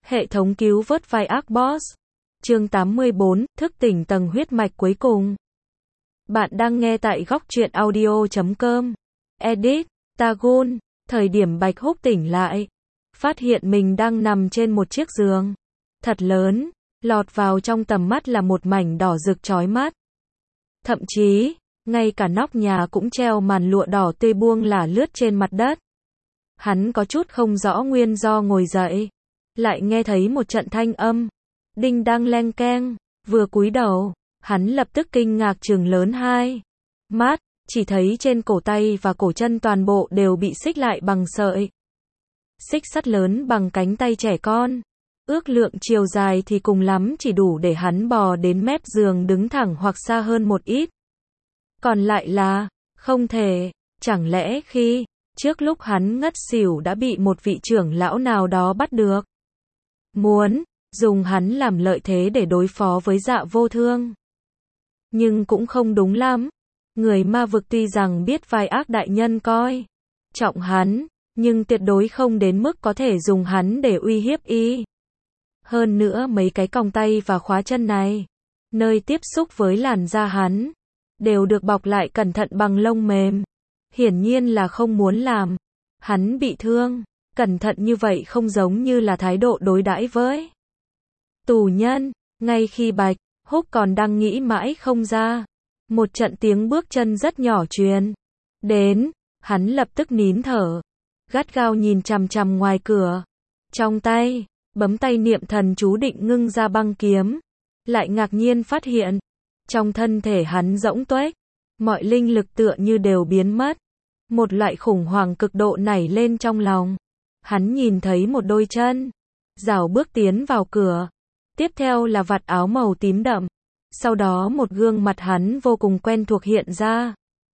Hệ thống cứu vớt vai ác boss. Chương 84, thức tỉnh tầng huyết mạch cuối cùng. Bạn đang nghe tại góc truyện audio.com. Edit, Tagun. Thời điểm Bạch Húc tỉnh lại, phát hiện mình đang nằm trên một chiếc giường thật lớn, lọt vào trong tầm mắt là một mảnh đỏ rực chói mắt. Thậm chí, ngay cả nóc nhà cũng treo màn lụa đỏ tươi buông lả lướt trên mặt đất. Hắn có chút không rõ nguyên do ngồi dậy, lại nghe thấy một trận thanh âm đinh đang leng keng, vừa cúi đầu, hắn lập tức kinh ngạc trừng lớn hai mắt, chỉ thấy trên cổ tay và cổ chân toàn bộ đều bị xích lại bằng sợi xích sắt lớn bằng cánh tay trẻ con. Ước lượng chiều dài thì cùng lắm chỉ đủ để hắn bò đến mép giường đứng thẳng hoặc xa hơn một ít. Còn lại là không thể, chẳng lẽ khi trước lúc hắn ngất xỉu đã bị một vị trưởng lão nào đó bắt được, muốn dùng hắn làm lợi thế để đối phó với Dạ Vô Thương. Nhưng cũng không đúng lắm. Người ma vực tuy rằng biết vai ác đại nhân coi trọng hắn, nhưng tuyệt đối không đến mức có thể dùng hắn để uy hiếp y. Hơn nữa mấy cái còng tay và khóa chân này, nơi tiếp xúc với làn da hắn, đều được bọc lại cẩn thận bằng lông mềm. Hiển nhiên là không muốn làm hắn bị thương. Cẩn thận như vậy không giống như là thái độ đối đãi với tù nhân. Ngay khi Bạch Húc còn đang nghĩ mãi không ra, một trận tiếng bước chân rất nhỏ truyền đến, hắn lập tức nín thở, gắt gao nhìn chằm chằm ngoài cửa, trong tay bấm tay niệm thần chú định ngưng ra băng kiếm, lại ngạc nhiên phát hiện trong thân thể hắn rỗng tuếch, mọi linh lực tựa như đều biến mất. Một loại khủng hoảng cực độ nảy lên trong lòng. Hắn nhìn thấy một đôi chân rảo bước tiến vào cửa, tiếp theo là vạt áo màu tím đậm, sau đó một gương mặt hắn vô cùng quen thuộc hiện ra.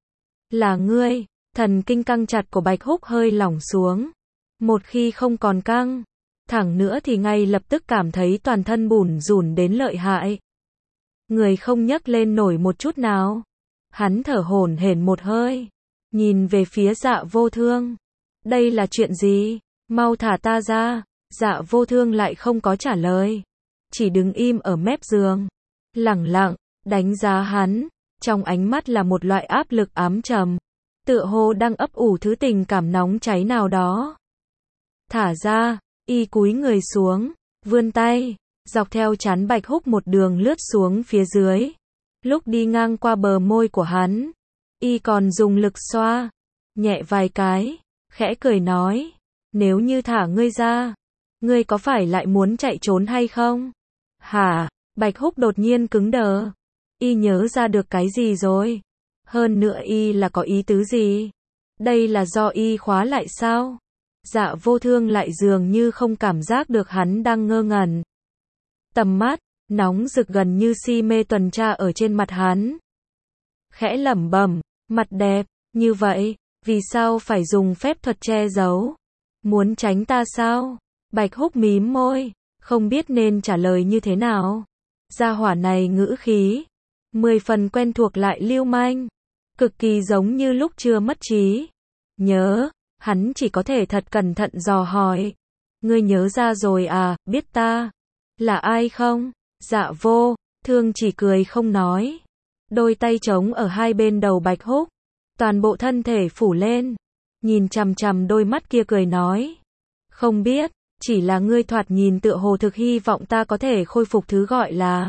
Là ngươi. Thần kinh căng chặt của Bạch Húc hơi lỏng xuống. Một khi không còn căng thẳng nữa thì ngay lập tức cảm thấy toàn thân bủn rủn đến lợi hại. Người không nhấc lên nổi một chút nào. Hắn thở hổn hển một hơi, nhìn về phía Dạ Vô Thương. Đây là chuyện gì? Mau thả ta ra. Dạ Vô Thương lại không có trả lời, chỉ đứng im ở mép giường, lẳng lặng đánh giá hắn, trong ánh mắt là một loại áp lực ám trầm, tựa hồ đang ấp ủ thứ tình cảm nóng cháy nào đó. Thả ra. Y cúi người xuống, vươn tay, dọc theo trán Bạch Húc một đường lướt xuống phía dưới. Lúc đi ngang qua bờ môi của hắn, y còn dùng lực xoa nhẹ vài cái, khẽ cười nói, nếu như thả ngươi ra, ngươi có phải lại muốn chạy trốn hay không? Hả? Bạch Húc đột nhiên cứng đờ. Y nhớ ra được cái gì rồi? Hơn nữa y là có ý tứ gì? Đây là do y khóa lại sao? Dạ Vô Thương lại dường như không cảm giác được hắn đang ngơ ngẩn. Tầm mắt nóng rực gần như si mê tuần tra ở trên mặt hắn. Khẽ lẩm bẩm, mặt đẹp như vậy, vì sao phải dùng phép thuật che giấu? Muốn tránh ta sao? Bạch Húc mím môi, không biết nên trả lời như thế nào. Gia hỏa này ngữ khí 10 phần quen thuộc lại lưu manh, cực kỳ giống như lúc chưa mất trí nhớ. Hắn chỉ có thể thật cẩn thận dò hỏi, ngươi nhớ ra rồi à, biết ta là ai không? Dạ Vô Thương chỉ cười không nói, đôi tay trống ở hai bên đầu Bạch Húc, toàn bộ thân thể phủ lên, nhìn chằm chằm đôi mắt kia cười nói, không biết, chỉ là ngươi thoạt nhìn tựa hồ thực hy vọng ta có thể khôi phục thứ gọi là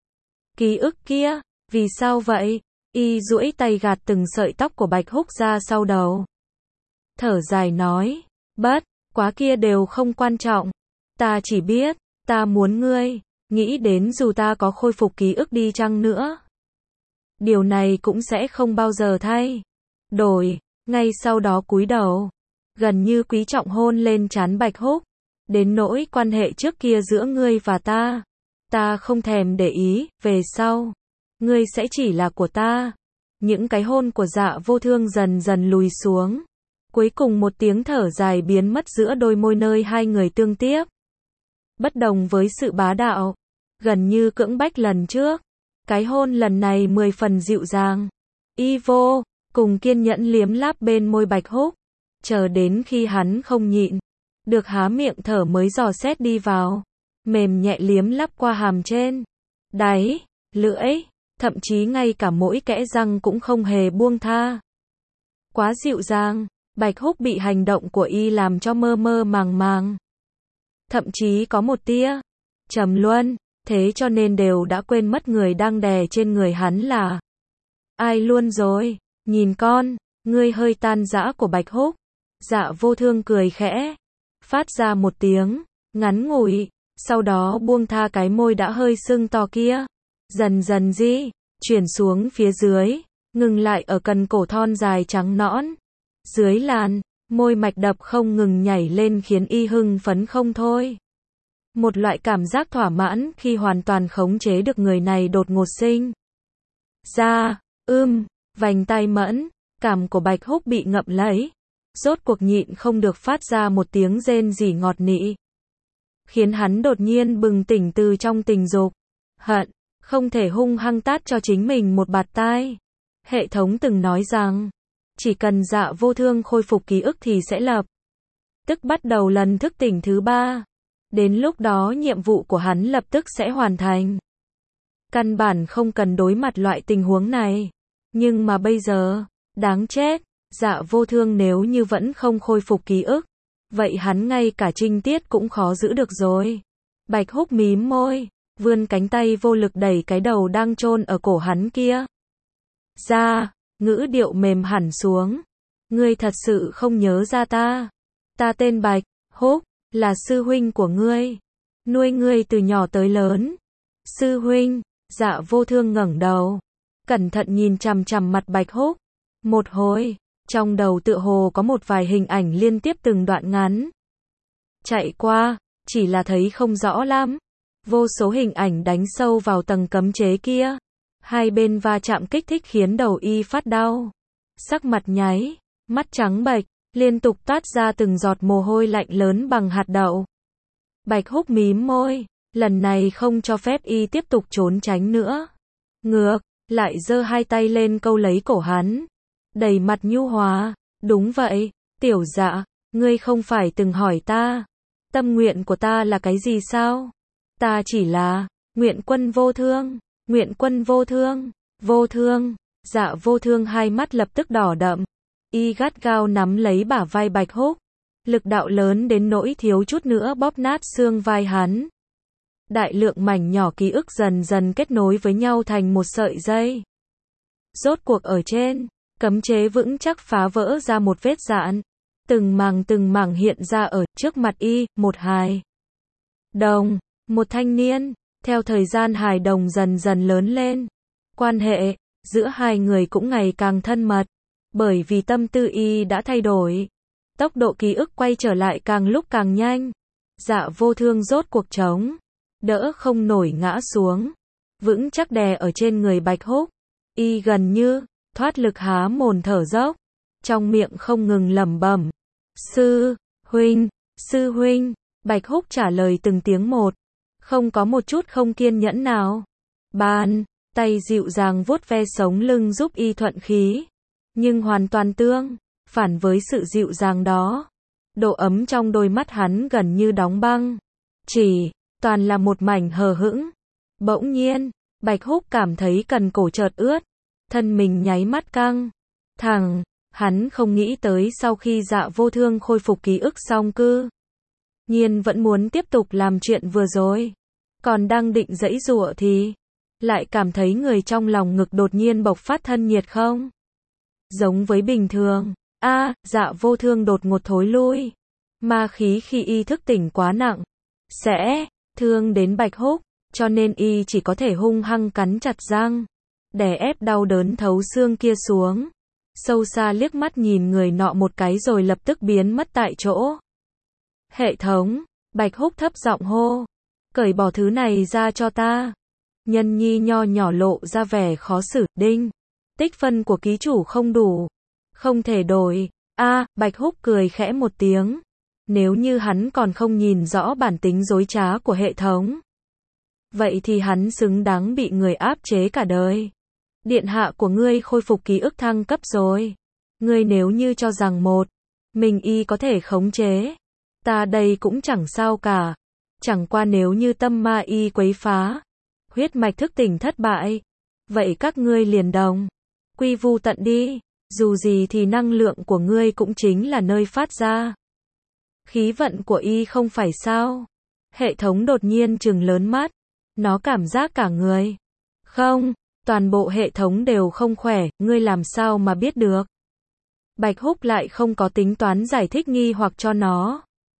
ký ức kia. Vì sao vậy? Y duỗi tay gạt từng sợi tóc của Bạch Húc ra sau đầu, thở dài nói, bất quá kia đều không quan trọng. Ta chỉ biết, ta muốn ngươi nghĩ đến dù ta có khôi phục ký ức đi chăng nữa, điều này cũng sẽ không bao giờ thay đổi. Ngay sau đó cúi đầu, gần như quý trọng hôn lên trán Bạch Húc. Đến nỗi quan hệ trước kia giữa ngươi và ta không thèm để ý, về sau ngươi sẽ chỉ là của ta. Những cái hôn của Dạ Vô Thương dần dần lùi xuống, cuối cùng một tiếng thở dài biến mất giữa đôi môi nơi hai người tương tiếp. Bất đồng với sự bá đạo, gần như cưỡng bách lần trước, cái hôn lần này 10 phần dịu dàng. Y vô cùng kiên nhẫn liếm láp bên môi Bạch Húc, chờ đến khi hắn không nhịn được há miệng thở mới dò xét đi vào. mềm nhẹ liếm lắp qua hàm trên, đáy, lưỡi, thậm chí ngay cả mỗi kẽ răng cũng không hề buông tha. Quá dịu dàng, Bạch Húc bị hành động của y làm cho mơ mơ màng màng. Thậm chí có một tia trầm luân, thế cho nên đều đã quên mất người đang đè trên người hắn là ai luôn rồi. Nhìn con, ngươi hơi tan rã của Bạch Húc. Dạ Vô Thương cười khẽ, phát ra một tiếng ngắn ngủi, sau đó buông tha cái môi đã hơi sưng to kia, dần dần di chuyển xuống phía dưới, ngừng lại ở cần cổ thon dài trắng nõn. Dưới làn môi mạch đập không ngừng nhảy lên khiến y hưng phấn không thôi. Một loại cảm giác thỏa mãn khi hoàn toàn khống chế được người này đột ngột sinh ra. Vành tai mẫn cảm của Bạch Húc bị ngậm lấy, rốt cuộc nhịn không được phát ra một tiếng rên rỉ ngọt nị, khiến hắn đột nhiên bừng tỉnh từ trong tình dục, hận không thể hung hăng tát cho chính mình một bạt tai. Hệ thống từng nói rằng, chỉ cần Dạ Vô Thương khôi phục ký ức thì sẽ lập tức bắt đầu lần thức tỉnh thứ 3. Đến lúc đó nhiệm vụ của hắn lập tức sẽ hoàn thành. Căn bản không cần đối mặt loại tình huống này. Nhưng mà bây giờ, đáng chết, Dạ Vô Thương nếu như vẫn không khôi phục ký ức, vậy hắn ngay cả trinh tiết cũng khó giữ được rồi. Bạch Húc mím môi, vươn cánh tay vô lực đẩy cái đầu đang chôn ở cổ hắn kia ra, ngữ điệu mềm hẳn xuống. Ngươi thật sự không nhớ ra ta. Ta tên Bạch Húc, là sư huynh của ngươi, nuôi ngươi từ nhỏ tới lớn. Sư huynh. Dạ Vô Thương ngẩng đầu, cẩn thận nhìn chằm chằm mặt Bạch Húc. Một hồi, trong đầu tựa hồ có một vài hình ảnh liên tiếp từng đoạn ngắn chạy qua, chỉ là thấy không rõ lắm. Vô số hình ảnh đánh sâu vào tầng cấm chế kia. Hai bên va chạm kích thích khiến đầu y phát đau. Sắc mặt nháy, mắt trắng bệch, liên tục toát ra từng giọt mồ hôi lạnh lớn bằng hạt đậu. Bạch Húc mím môi, lần này không cho phép y tiếp tục trốn tránh nữa. Ngược lại giơ hai tay lên câu lấy cổ hắn, đầy mặt nhu hòa. Đúng vậy, tiểu Dạ, ngươi không phải từng hỏi ta, tâm nguyện của ta là cái gì sao? Ta chỉ là Nguyện Quân Vô Thương. Nguyện Quân Vô Thương. Vô Thương. Dạ Vô Thương hai mắt lập tức đỏ đậm. Y gắt gao nắm lấy bả vai Bạch Húc, lực đạo lớn đến nỗi thiếu chút nữa bóp nát xương vai hắn. Đại lượng mảnh nhỏ ký ức dần dần kết nối với nhau thành một sợi dây. Rốt cuộc ở trên cấm chế vững chắc phá vỡ ra một vết dạn, từng mảng hiện ra ở trước mặt y. Một hài đồng, một thanh niên. Theo thời gian hài đồng dần dần lớn lên, quan hệ giữa hai người cũng ngày càng thân mật, bởi vì tâm tư y đã thay đổi. Tốc độ ký ức quay trở lại càng lúc càng nhanh. Dạ Vô Thương rốt cuộc chống đỡ không nổi ngã xuống, vững chắc đè ở trên người Bạch Húc. Y gần như thoát lực há mồm thở dốc, trong miệng không ngừng lẩm bẩm, sư huynh, sư huynh. Bạch Húc trả lời từng tiếng một, không có một chút không kiên nhẫn nào. Bàn tay dịu dàng vuốt ve sống lưng giúp y thuận khí, nhưng hoàn toàn tương phản với sự dịu dàng đó. Độ ấm trong đôi mắt hắn gần như đóng băng, chỉ toàn là một mảnh hờ hững. Bỗng nhiên, Bạch Húc cảm thấy cần cổ chợt ướt, thân mình nháy mắt căng thẳng. Hắn không nghĩ tới sau khi Dạ Vô Thương khôi phục ký ức xong cư nhiên vẫn muốn tiếp tục làm chuyện vừa rồi. Còn đang định giãy giụa thì lại cảm thấy người trong lòng ngực đột nhiên bộc phát thân nhiệt không giống với bình thường. Dạ Vô Thương đột ngột thối lui. Ma khí khi y thức tỉnh quá nặng, sẽ thương đến Bạch Húc, cho nên y chỉ có thể hung hăng cắn chặt răng, đè ép đau đớn thấu xương kia xuống. Sâu xa liếc mắt nhìn người nọ một cái rồi lập tức biến mất tại chỗ. Hệ thống. Bạch Húc thấp giọng hô, cởi bỏ thứ này ra cho ta. Nhân nhi nho nhỏ lộ ra vẻ khó xử. Đinh, tích phân của ký chủ không đủ, không thể đổi. Bạch Húc cười khẽ một tiếng. Nếu như hắn còn không nhìn rõ bản tính dối trá của hệ thống, vậy thì hắn xứng đáng bị người áp chế cả đời. Điện hạ của ngươi khôi phục ký ức thăng cấp rồi. Ngươi nếu như cho rằng mình y có thể khống chế ta đây cũng chẳng sao cả. Chẳng qua nếu như tâm ma y quấy phá, huyết mạch thức tỉnh thất bại, vậy các ngươi liền đồng quy vu tận đi, dù gì thì năng lượng của ngươi cũng chính là nơi phát ra khí vận của y không phải sao? Hệ thống đột nhiên trừng lớn mắt, nó cảm giác cả người không, toàn bộ hệ thống đều không khỏe, ngươi làm sao mà biết được? Bạch Húc lại không có tính toán giải thích nghi hoặc cho nó.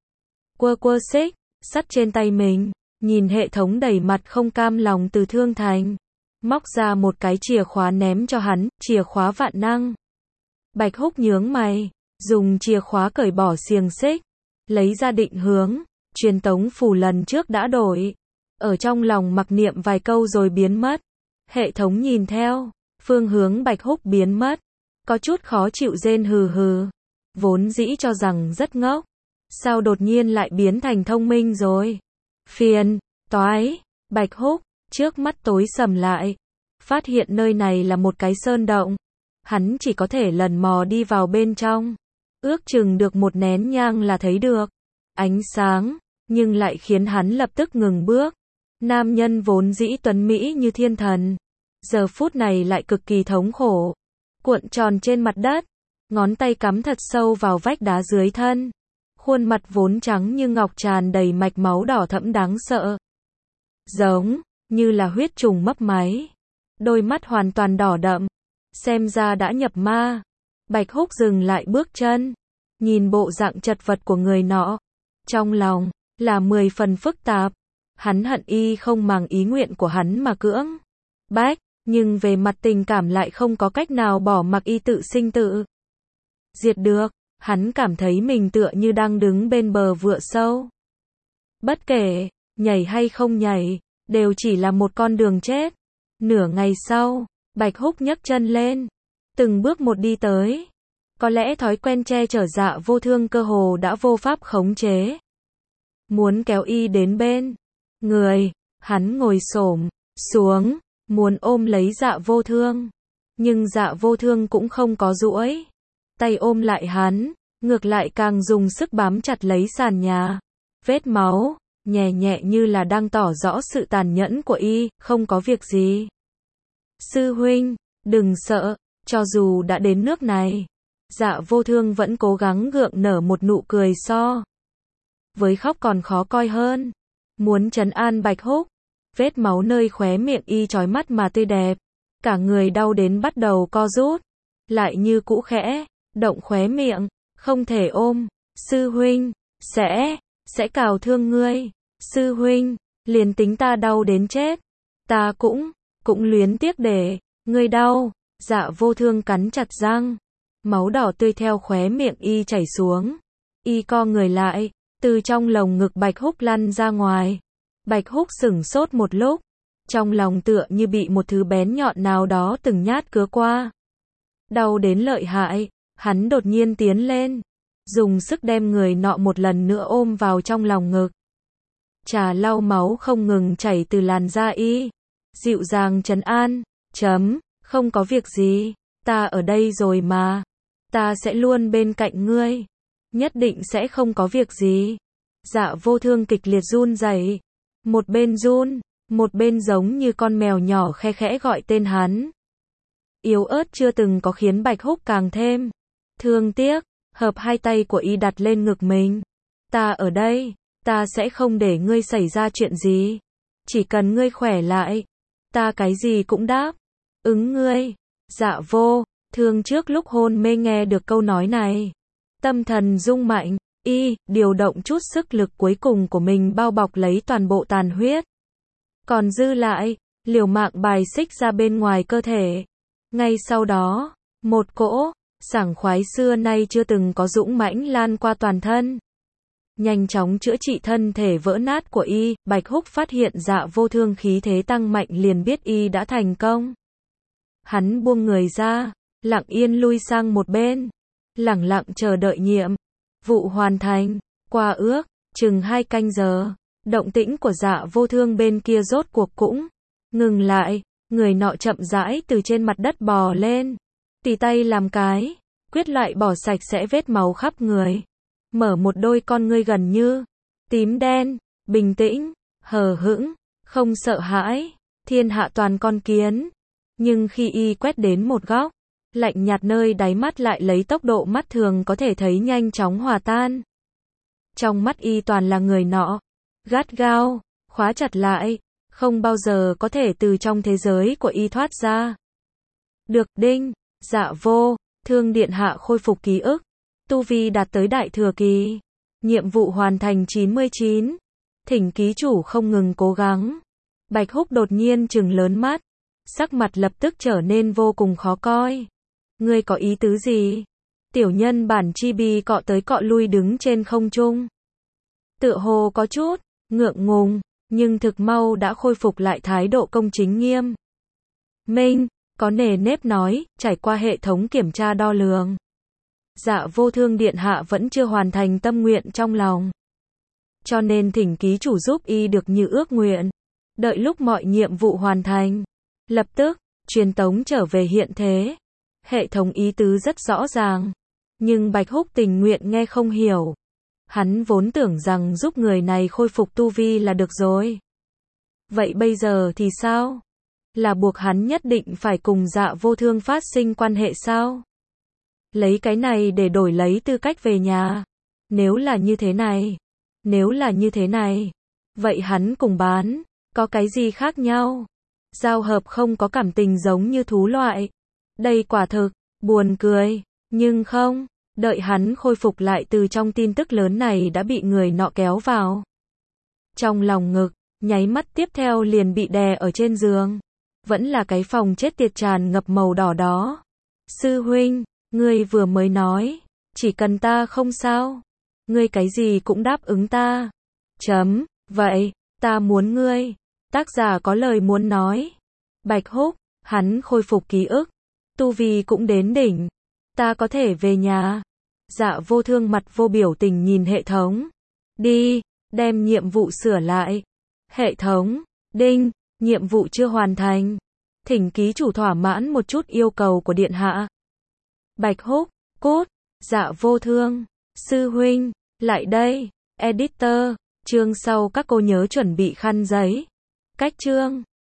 Quơ quơ xích sắt trên tay mình, nhìn hệ thống đầy mặt không cam lòng từ Thương Thành, móc ra một cái chìa khóa ném cho hắn, chìa khóa vạn năng. Bạch Húc nhướng mày, dùng chìa khóa cởi bỏ xiềng xích, lấy ra định hướng, truyền tống phù lần trước đã đổi, ở trong lòng mặc niệm vài câu rồi biến mất. Hệ thống nhìn theo phương hướng Bạch Húc biến mất, có chút khó chịu rên hừ hừ, vốn dĩ cho rằng rất ngốc, sao đột nhiên lại biến thành thông minh rồi? Phiền toái. Bạch Húc trước mắt tối sầm lại, phát hiện nơi này là một cái sơn động, hắn chỉ có thể lần mò đi vào bên trong, ước chừng được một nén nhang là thấy được ánh sáng, nhưng lại khiến hắn lập tức ngừng bước. Nam nhân vốn dĩ tuấn mỹ như thiên thần, giờ phút này lại cực kỳ thống khổ, cuộn tròn trên mặt đất, ngón tay cắm thật sâu vào vách đá dưới thân, khuôn mặt vốn trắng như ngọc tràn đầy mạch máu đỏ thẫm đáng sợ, giống như là huyết trùng mấp máy, đôi mắt hoàn toàn đỏ đậm, xem ra đã nhập ma. Bạch Húc dừng lại bước chân, nhìn bộ dạng chật vật của người nọ, trong lòng là 10 phần phức tạp. Hắn hận y không màng ý nguyện của hắn mà cưỡng bách, nhưng về mặt tình cảm lại không có cách nào bỏ mặc y tự sinh tự diệt được. Hắn cảm thấy mình tựa như đang đứng bên bờ vựa sâu. Bất kể nhảy hay không nhảy, đều chỉ là một con đường chết. Nửa ngày sau, Bạch Húc nhấc chân lên, từng bước một đi tới. Có lẽ thói quen che chở Dạ Vô Thương cơ hồ đã vô pháp khống chế, muốn kéo y đến bên người, hắn ngồi xổm xuống, muốn ôm lấy Dạ Vô Thương, nhưng Dạ Vô Thương cũng không có duỗi tay ôm lại hắn, ngược lại càng dùng sức bám chặt lấy sàn nhà. Vết máu nhẹ nhẹ như là đang tỏ rõ sự tàn nhẫn của y, không có việc gì. Sư huynh, đừng sợ, cho dù đã đến nước này. Dạ Vô Thương vẫn cố gắng gượng nở một nụ cười so với khóc còn khó coi hơn, muốn trấn an Bạch Húc. Vết máu nơi khóe miệng y chói mắt mà tươi đẹp, cả người đau đến bắt đầu co rút, lại như cũ khẽ động khóe miệng, không thể ôm. Sư huynh, sẽ cào thương ngươi. Sư huynh, liền tính ta đau đến chết, ta cũng luyến tiếc để ngươi đau. Dạ Vô Thương cắn chặt răng, máu đỏ tươi theo khóe miệng y chảy xuống. Y co người lại, từ trong lồng ngực Bạch Húc lăn ra ngoài. Bạch Húc sửng sốt một lúc, trong lòng tựa như bị một thứ bén nhọn nào đó từng nhát cứa qua. Đau đến lợi hại, hắn đột nhiên tiến lên, dùng sức đem người nọ một lần nữa ôm vào trong lòng ngực. Trà lau máu không ngừng chảy từ làn da y, dịu dàng trấn an, không có việc gì, ta ở đây rồi mà, ta sẽ luôn bên cạnh ngươi, nhất định sẽ không có việc gì. Dạ Vô Thương kịch liệt run rẩy, một bên run, một bên giống như con mèo nhỏ khe khẽ gọi tên hắn. Yếu ớt chưa từng có khiến Bạch Húc càng thêm thương tiếc, hợp hai tay của y đặt lên ngực mình. Ta ở đây, ta sẽ không để ngươi xảy ra chuyện gì, chỉ cần ngươi khỏe lại, ta cái gì cũng đáp ứng ngươi. Dạ Vô Thương trước lúc hôn mê nghe được câu nói này, tâm thần rung mạnh, y điều động chút sức lực cuối cùng của mình bao bọc lấy toàn bộ tàn huyết, còn dư lại liều mạng bài xích ra bên ngoài cơ thể. Ngay sau đó, một cỗ sảng khoái xưa nay chưa từng có dũng mãnh lan qua toàn thân, nhanh chóng chữa trị thân thể vỡ nát của y. Bạch Húc phát hiện Dạ Vô Thương khí thế tăng mạnh liền biết y đã thành công. Hắn buông người ra, lặng yên lui sang một bên, lẳng lặng chờ đợi nhiệm vụ hoàn thành. Qua ước chừng 2 canh giờ, động tĩnh của Dạ Vô Thương bên kia rốt cuộc cũng ngừng lại. Người nọ chậm rãi từ trên mặt đất bò lên, tì tay làm cái quyết lại bỏ sạch sẽ vết máu khắp người, mở một đôi con ngươi gần như tím đen, bình tĩnh, hờ hững, không sợ hãi, thiên hạ toàn con kiến. Nhưng khi y quét đến một góc, lạnh nhạt nơi đáy mắt lại lấy tốc độ mắt thường có thể thấy nhanh chóng hòa tan. Trong mắt y toàn là người nọ, gắt gao, khóa chặt lại, không bao giờ có thể từ trong thế giới của y thoát ra. Được đinh, Dạ Vô Thương điện hạ khôi phục ký ức, tu vi đạt tới đại thừa kỳ, nhiệm vụ hoàn thành 99, thỉnh ký chủ không ngừng cố gắng. Bạch Húc đột nhiên trừng lớn mắt, sắc mặt lập tức trở nên vô cùng khó coi. Ngươi có ý tứ gì? Tiểu nhân bản chibi cọ tới cọ lui đứng trên không trung. Tựa hồ có chút ngượng ngùng, nhưng thực mau đã khôi phục lại thái độ công chính nghiêm minh, có nề nếp nói, trải qua hệ thống kiểm tra đo lường. Dạ Vô Thương điện hạ vẫn chưa hoàn thành tâm nguyện trong lòng. Cho nên thỉnh ký chủ giúp y được như ước nguyện. Đợi lúc mọi nhiệm vụ hoàn thành, lập tức truyền tống trở về hiện thế. Hệ thống ý tứ rất rõ ràng, nhưng Bạch Húc tình nguyện nghe không hiểu. Hắn vốn tưởng rằng giúp người này khôi phục tu vi là được rồi. Vậy bây giờ thì sao? Là buộc hắn nhất định phải cùng Dạ Vô Thương phát sinh quan hệ sao? Lấy cái này để đổi lấy tư cách về nhà. Nếu là như thế này, vậy hắn cùng bán, có cái gì khác nhau? Giao hợp không có cảm tình giống như thú loại. Đây quả thực, buồn cười, nhưng không, đợi hắn khôi phục lại từ trong tin tức lớn này đã bị người nọ kéo vào. Trong lòng ngực, nháy mắt tiếp theo liền bị đè ở trên giường. Vẫn là cái phòng chết tiệt tràn ngập màu đỏ đó. Sư huynh, ngươi vừa mới nói, chỉ cần ta không sao. Ngươi cái gì cũng đáp ứng ta. Vậy, ta muốn ngươi. Tác giả có lời muốn nói. Bạch Húc, hắn khôi phục ký ức. Tu vi cũng đến đỉnh. Ta có thể về nhà. Dạ Vô Thương mặt vô biểu tình nhìn hệ thống. Đi, đem nhiệm vụ sửa lại. Hệ thống, đinh, nhiệm vụ chưa hoàn thành. Thỉnh ký chủ thỏa mãn một chút yêu cầu của điện hạ. Bạch Húc, cút. Dạ Vô Thương, sư huynh, lại đây. Editor, chương sau các cô nhớ chuẩn bị khăn giấy. Cách chương.